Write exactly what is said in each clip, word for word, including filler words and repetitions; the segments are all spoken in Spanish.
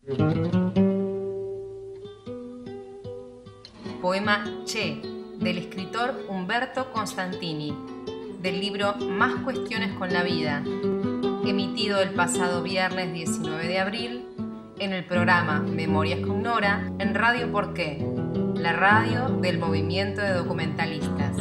Poema Che, del escritor Umberto Constantini, del libro Más cuestiones con la vida, emitido el pasado viernes diecinueve de abril en el programa Memorias con Nora en Radio Porqué, la radio del movimiento de documentalistas.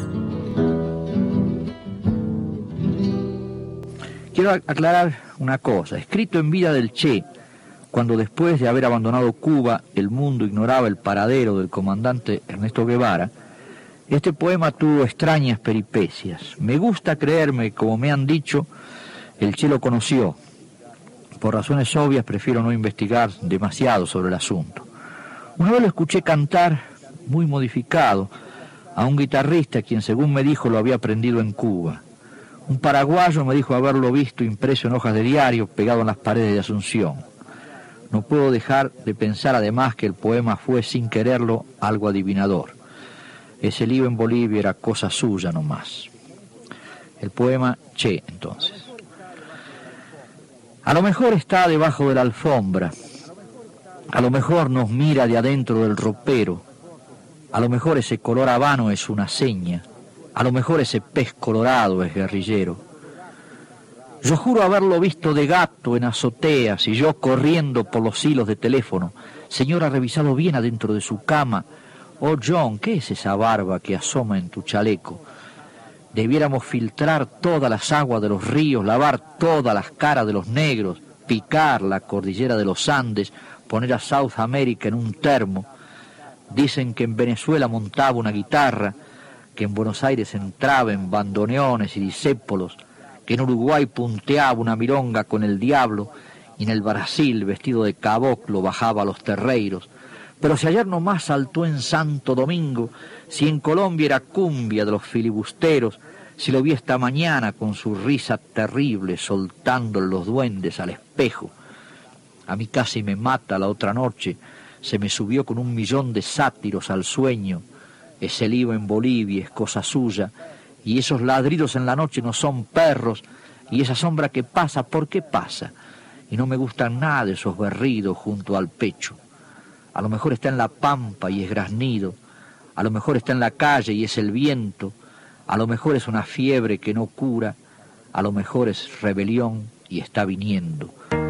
Quiero aclarar una cosa. Escrito en vida del Che, cuando después de haber abandonado Cuba el mundo ignoraba el paradero del comandante Ernesto Guevara, este poema tuvo extrañas peripecias. Me gusta creerme, como me han dicho, el Che lo conoció. Por razones obvias prefiero no investigar demasiado sobre el asunto. Una vez lo escuché cantar, muy modificado, a un guitarrista quien según me dijo lo había aprendido en Cuba. Un paraguayo me dijo haberlo visto impreso en hojas de diario pegado en las paredes de Asunción. No puedo dejar de pensar además que el poema fue sin quererlo algo adivinador. Ese lío en Bolivia era cosa suya nomás. El poema Che, entonces. A lo mejor está debajo de la alfombra, a lo mejor nos mira de adentro del ropero, a lo mejor ese color habano es una seña, a lo mejor ese pez colorado es guerrillero. Yo juro haberlo visto de gato en azoteas y yo corriendo por los hilos de teléfono. Señor, ha revisado bien adentro de su cama. Oh, John, ¿qué es esa barba que asoma en tu chaleco? Debiéramos filtrar todas las aguas de los ríos, lavar todas las caras de los negros, picar la cordillera de los Andes, poner a South America en un termo. Dicen que en Venezuela montaba una guitarra, que en Buenos Aires entraba en bandoneones y disépolos, que en Uruguay punteaba una milonga con el diablo y en el Brasil, vestido de caboclo, bajaba a los terreiros. Pero si ayer nomás saltó en Santo Domingo, si en Colombia era cumbia de los filibusteros, si lo vi esta mañana con su risa terrible soltándole los duendes al espejo. A mí casi me mata la otra noche, se me subió con un millón de sátiros al sueño. Ese lío en Bolivia es cosa suya, y esos ladridos en la noche no son perros, y esa sombra que pasa, ¿por qué pasa? Y no me gustan nada de esos berridos junto al pecho. A lo mejor está en la pampa y es graznido, a lo mejor está en la calle y es el viento, a lo mejor es una fiebre que no cura, a lo mejor es rebelión y está viniendo.